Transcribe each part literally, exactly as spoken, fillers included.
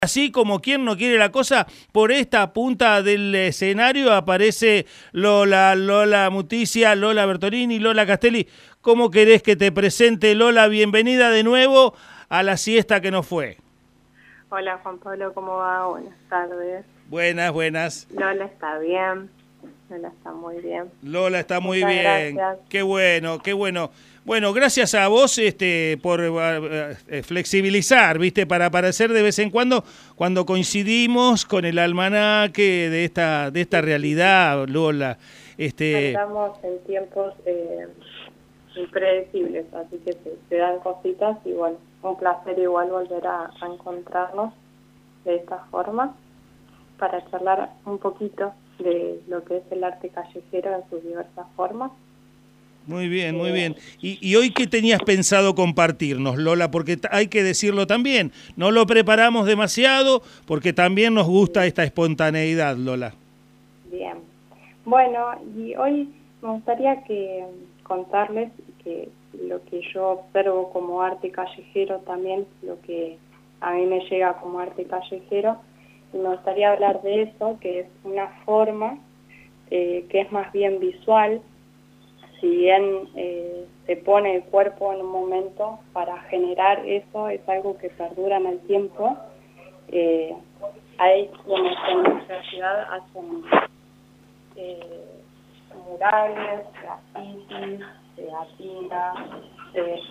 Así como quien no quiere la cosa, por esta punta del escenario aparece Lola, Lola Muticia, Lola Bertolini, Lola Castelli. ¿Cómo querés que te presente, Lola? Bienvenida de nuevo a la siesta que nos fue. Hola Juan Pablo, ¿cómo va? Buenas tardes. Buenas, buenas. Lola está bien, Lola está muy bien. Lola está muy Muchas bien. gracias. Qué bueno, qué bueno. Bueno, gracias a vos este, por uh, flexibilizar, ¿viste? Para aparecer de vez en cuando, cuando coincidimos con el almanaque de esta, de esta realidad, Lola. Este... Estamos en tiempos eh, impredecibles, así que se, se dan cositas y bueno, un placer igual volver a, a encontrarnos de esta forma para charlar un poquito de lo que es el arte callejero en sus diversas formas. Muy bien, muy bien. ¿Y, y hoy qué tenías pensado compartirnos, Lola? Porque hay que decirlo también, no lo preparamos demasiado porque también nos gusta esta espontaneidad, Lola. Bien. Bueno, y hoy me gustaría que contarles que lo que yo observo como arte callejero también, lo que a mí me llega como arte callejero, y me gustaría hablar de eso, que es una forma eh, que es más bien visual. Si bien eh, se pone el cuerpo en un momento para generar eso, es algo que perdura en el tiempo. Eh, hay quienes en nuestra ciudad hacen eh, murales, grafitis, teatina, eh,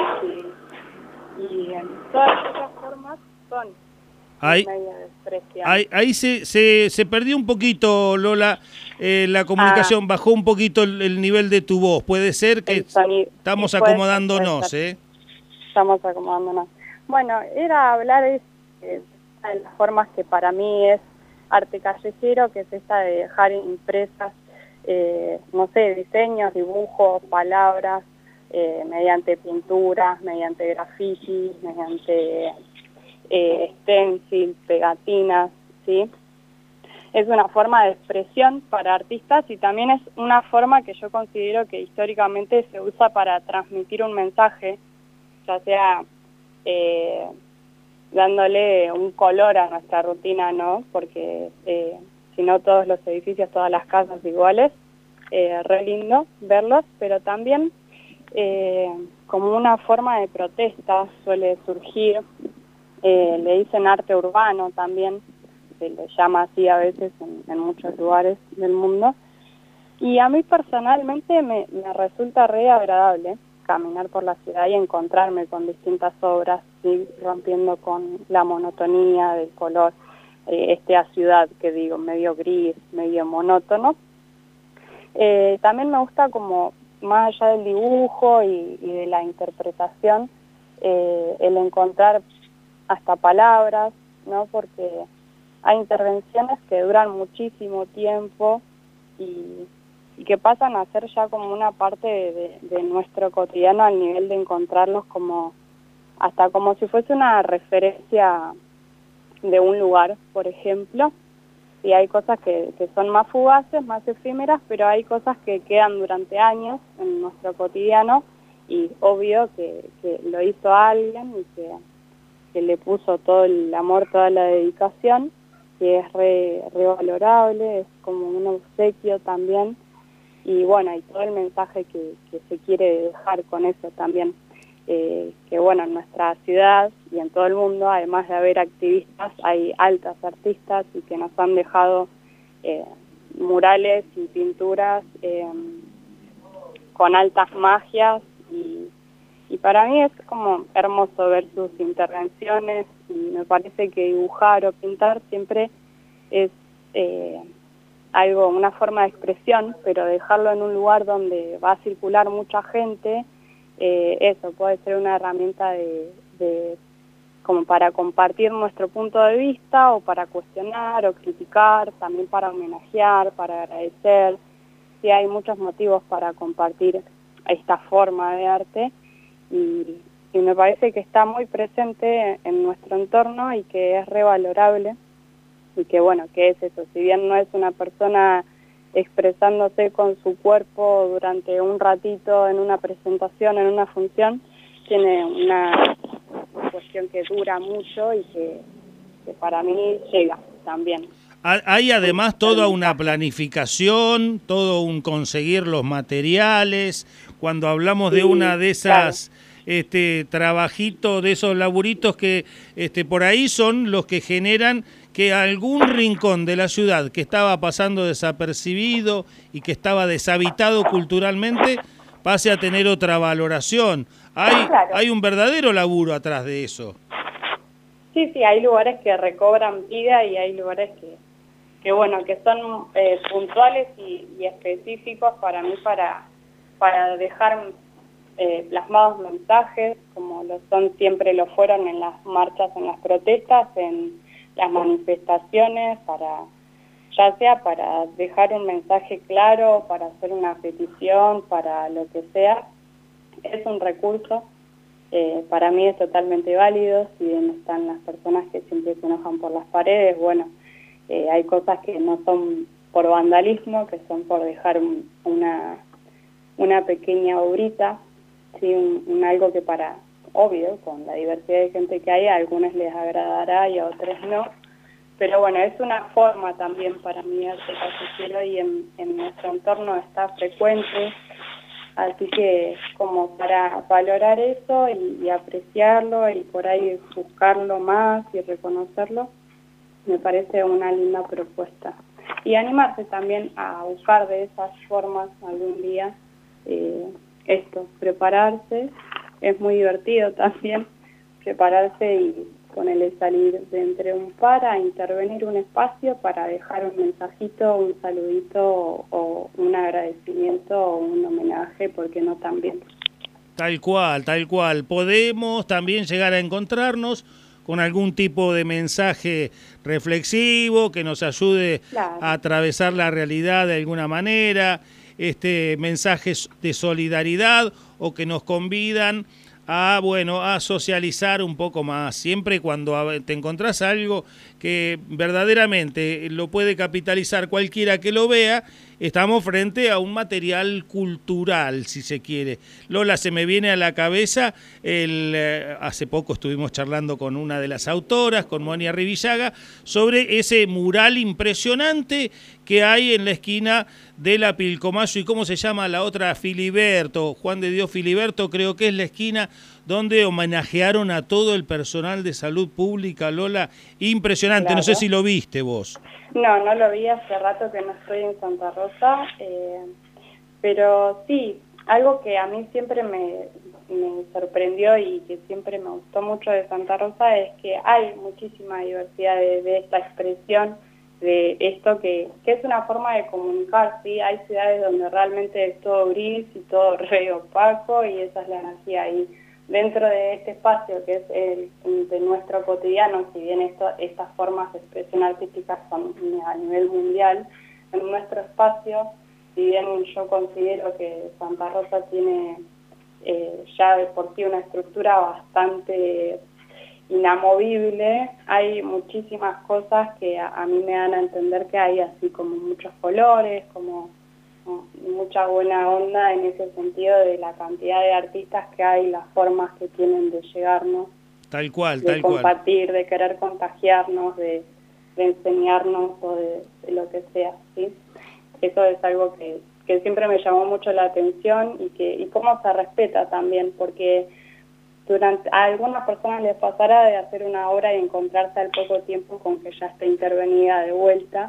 y en todas esas formas son Ahí, medio de expresión. ahí, ahí se, se, se perdió un poquito, Lola, eh, la comunicación, ah. bajó un poquito el, el nivel de tu voz. Puede ser que sonido, estamos acomodándonos, ser, ¿eh? Estamos acomodándonos. Bueno, era hablar de, de las formas que para mí es arte callejero, que es esta de dejar impresas, eh, no sé, diseños, dibujos, palabras, eh, mediante pinturas, mediante grafitis, mediante eh, stencil, pegatinas, ¿sí? Es una forma de expresión para artistas y también es una forma que yo considero que históricamente se usa para transmitir un mensaje, ya sea eh, dándole un color a nuestra rutina, ¿no? Porque eh, si no todos los edificios, todas las casas iguales, eh, re lindo verlos, pero también eh, como una forma de protesta suele surgir, eh, le dicen arte urbano también, se le llama así a veces en, en muchos lugares del mundo, y a mí personalmente me, me resulta re agradable caminar por la ciudad y encontrarme con distintas obras, ¿sí? Rompiendo con la monotonía del color, eh, esta ciudad que digo, medio gris, medio monótono. Eh, también me gusta como, más allá del dibujo y, y de la interpretación, eh, el encontrar hasta palabras, ¿no? Porque hay intervenciones que duran muchísimo tiempo y, y que pasan a ser ya como una parte de, de, de nuestro cotidiano al nivel de encontrarlos como, hasta como si fuese una referencia de un lugar, por ejemplo. Y hay cosas que, que son más fugaces, más efímeras, pero hay cosas que quedan durante años en nuestro cotidiano y obvio que, que lo hizo alguien y que, que le puso todo el amor, toda la dedicación, que es re, re valorable, es como un obsequio también, y bueno, y todo el mensaje que, que se quiere dejar con eso también, eh, que bueno, en nuestra ciudad y en todo el mundo, además de haber activistas, hay altas artistas y que nos han dejado eh, murales y pinturas eh, con altas magias, y, y para mí es como hermoso ver sus intervenciones, y me parece que dibujar o pintar siempre es eh, algo, una forma de expresión, pero dejarlo en un lugar donde va a circular mucha gente, eh, eso puede ser una herramienta de, de como para compartir nuestro punto de vista, o para cuestionar o criticar, también para homenajear, para agradecer. Sí, hay muchos motivos para compartir esta forma de arte, y, y me parece que está muy presente en nuestro entorno y que es revalorable, y que bueno, que es eso, si bien no es una persona expresándose con su cuerpo durante un ratito en una presentación, en una función, tiene una cuestión que dura mucho y que que para mí llega también. Hay además toda una planificación, todo un conseguir los materiales. Cuando hablamos sí, de una de esas claro. este, trabajitos, de esos laburitos que este, por ahí son los que generan que algún rincón de la ciudad que estaba pasando desapercibido y que estaba deshabitado culturalmente pase a tener otra valoración. Hay, claro. hay un verdadero laburo atrás de eso. Sí, sí, hay lugares que recobran vida y hay lugares que... que bueno, que son eh, puntuales y, y específicos para mí para, para dejar eh, plasmados mensajes, como lo son siempre lo fueron en las marchas, en las protestas, en las manifestaciones, para ya sea para dejar un mensaje claro, para hacer una petición, para lo que sea. Es un recurso, eh, para mí es totalmente válido, si bien están las personas que siempre se enojan por las paredes, bueno, Eh, hay cosas que no son por vandalismo, que son por dejar un, una, una pequeña obrita, ¿sí? un, un algo que para, obvio, con la diversidad de gente que hay, a algunos les agradará y a otros no, pero bueno, es una forma también para mí arte callejero y en, en nuestro entorno está frecuente, así que como para valorar eso y, y apreciarlo y por ahí buscarlo más y reconocerlo, me parece una linda propuesta. Y animarse también a buscar de esas formas algún día eh, esto, prepararse. Es muy divertido también prepararse y ponerle salir de entre un par a intervenir un espacio para dejar un mensajito, un saludito o, o un agradecimiento o un homenaje, porque no también. Tal cual, tal cual. Podemos también llegar a encontrarnos con algún tipo de mensaje reflexivo que nos ayude claro. a atravesar la realidad de alguna manera, este, mensajes de solidaridad o que nos convidan a, bueno, a socializar un poco más. Siempre cuando te encontrás algo que verdaderamente lo puede capitalizar cualquiera que lo vea, estamos frente a un material cultural, si se quiere. Lola, se me viene a la cabeza, el, eh, hace poco estuvimos charlando con una de las autoras, con Mónica Rivillaga, sobre ese mural impresionante que hay en la esquina de la Pilcomayo y cómo se llama la otra, Filiberto, Juan de Dios Filiberto, creo que es la esquina donde homenajearon a todo el personal de salud pública, Lola, impresionante, claro. No sé si lo viste vos. No, no lo vi, hace rato que no estoy en Santa Rosa, eh, pero sí, algo que a mí siempre me, me sorprendió y que siempre me gustó mucho de Santa Rosa es que hay muchísima diversidad de, de esta expresión, de esto que, que es una forma de comunicar, ¿sí? Hay ciudades donde realmente es todo gris y todo re opaco y esa es la energía ahí. Dentro de este espacio que es el de nuestro cotidiano, si bien esto, estas formas de expresión artística son a nivel mundial, en nuestro espacio, si bien yo considero que Santa Rosa tiene eh, ya de por sí una estructura bastante inamovible, hay muchísimas cosas que a, a mí me dan a entender que hay así como muchos colores, como mucha buena onda en ese sentido de la cantidad de artistas que hay, las formas que tienen de llegarnos, tal cual, de tal compartir, cual. de querer contagiarnos, de, de enseñarnos o de, de lo que sea, ¿sí? Eso es algo que, que siempre me llamó mucho la atención y que y cómo se respeta también, porque durante a algunas personas les pasará de hacer una obra y encontrarse al poco tiempo con que ya está intervenida de vuelta.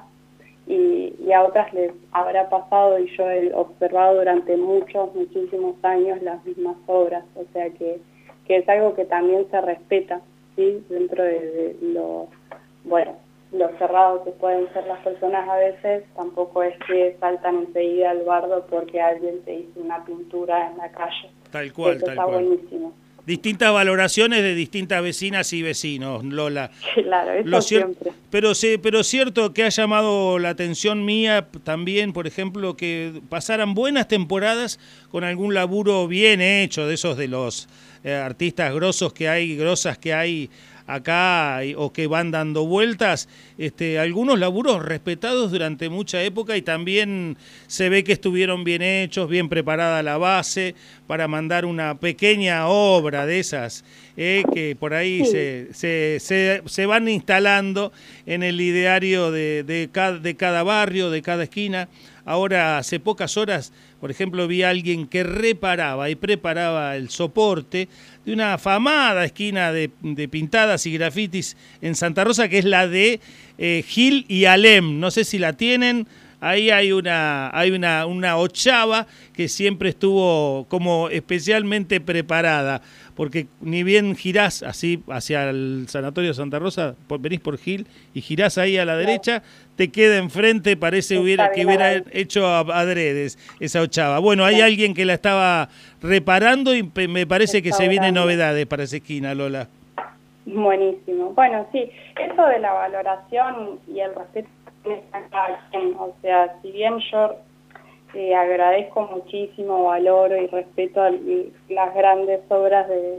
Y, y a otras les habrá pasado y yo he observado durante muchos, muchísimos años las mismas obras, o sea que, que es algo que también se respeta, ¿sí? Dentro de, de lo, bueno, lo cerrado que pueden ser las personas a veces, tampoco es que saltan enseguida al bardo porque alguien te hizo una pintura en la calle. Tal cual, Eso tal está cual. buenísimo. Distintas valoraciones de distintas vecinas y vecinos, Lola. Claro, eso Lo siempre. Pero sí, pero cierto que ha llamado la atención mía también, por ejemplo, que pasaran buenas temporadas con algún laburo bien hecho, de esos de los eh, artistas grosos que hay, grosas que hay acá y- o que van dando vueltas, este, algunos laburos respetados durante mucha época y también se ve que estuvieron bien hechos, bien preparada la base para mandar una pequeña obra de esas eh, que por ahí Sí. se, se, se, se van instalando en el ideario de, de, cada, de cada barrio, de cada esquina. Ahora, hace pocas horas, por ejemplo, vi a alguien que reparaba y preparaba el soporte de una afamada esquina de, de pintadas y grafitis en Santa Rosa, que es la de eh, Gil y Alem. No sé si la tienen. Ahí hay una, hay una, una ochava que siempre estuvo como especialmente preparada, porque ni bien girás así hacia el Sanatorio de Santa Rosa, por- venís por Gil y girás ahí a la Claro. derecha, te queda enfrente, parece Está hubiera, que bien hubiera ahí. hecho a- adredes esa ochava. Bueno, hay Claro. alguien que la estaba reparando y pe- me parece que se vienen Restaurando. novedades para esa esquina, Lola. Buenísimo. Bueno, sí, eso de la valoración y el respeto está en cada quien. O sea, si bien yo eh, agradezco muchísimo, valoro y respeto al- las grandes obras de,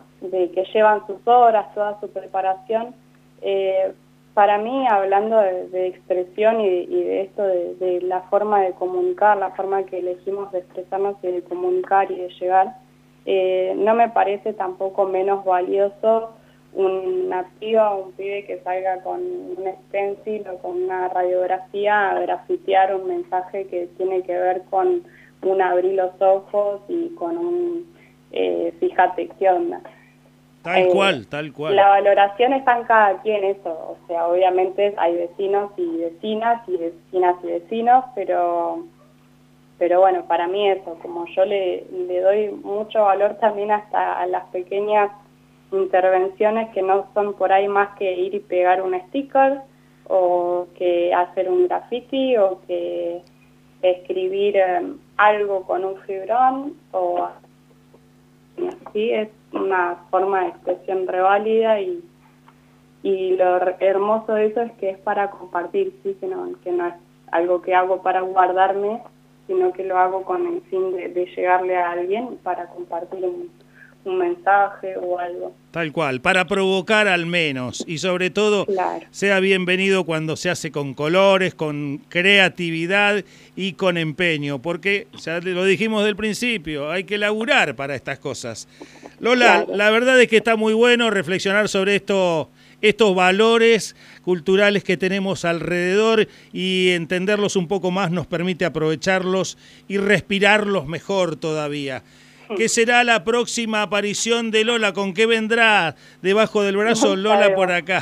de que llevan sus horas, toda su preparación, eh, para mí, hablando de, de expresión y de, y de esto, de, de la forma de comunicar, la forma que elegimos de expresarnos y de comunicar y de llegar, eh, no me parece tampoco menos valioso una piba o un pibe que salga con un stencil o con una radiografía a grafitear un mensaje que tiene que ver con un abrir los ojos y con un eh, fíjate qué onda. Tal Eh, cual, tal cual. La valoración está en cada quien eso, o sea, obviamente hay vecinos y vecinas y vecinas y vecinos, pero pero bueno, para mí eso, como yo le, le doy mucho valor también hasta a las pequeñas intervenciones que no son por ahí más que ir y pegar un sticker o que hacer un graffiti o que escribir eh, algo con un fibrón o sí, es una forma de expresión reválida y, y lo her- hermoso de eso es que es para compartir, sí, que no, que no es algo que hago para guardarme, sino que lo hago con el fin de, de llegarle a alguien para compartir un, un mensaje o algo. Tal cual, para provocar al menos y sobre todo Claro. sea bienvenido cuando se hace con colores, con creatividad y con empeño, porque ya lo dijimos del principio, hay que laburar para estas cosas. Lola, Claro. la verdad es que está muy bueno reflexionar sobre esto, estos valores culturales que tenemos alrededor y entenderlos un poco más nos permite aprovecharlos y respirarlos mejor todavía. ¿Qué será la próxima aparición de Lola? ¿Con qué vendrá debajo del brazo No Lola sabemos. por acá?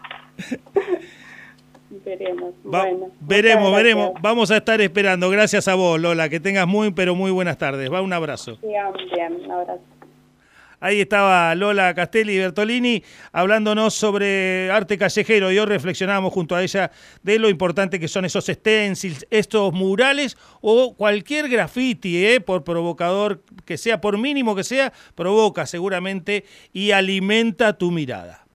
Veremos. Va- Bueno, veremos, muchas veremos. gracias. Vamos a estar esperando. Gracias a vos, Lola. Que tengas muy, pero muy buenas tardes. Va, un abrazo. Sigan bien, un abrazo. Ahí estaba Lola Castelli y Bertolini hablándonos sobre arte callejero y hoy reflexionamos junto a ella de lo importante que son esos stencils, estos murales o cualquier graffiti, ¿eh? Por provocador que sea, por mínimo que sea, provoca seguramente y alimenta tu mirada.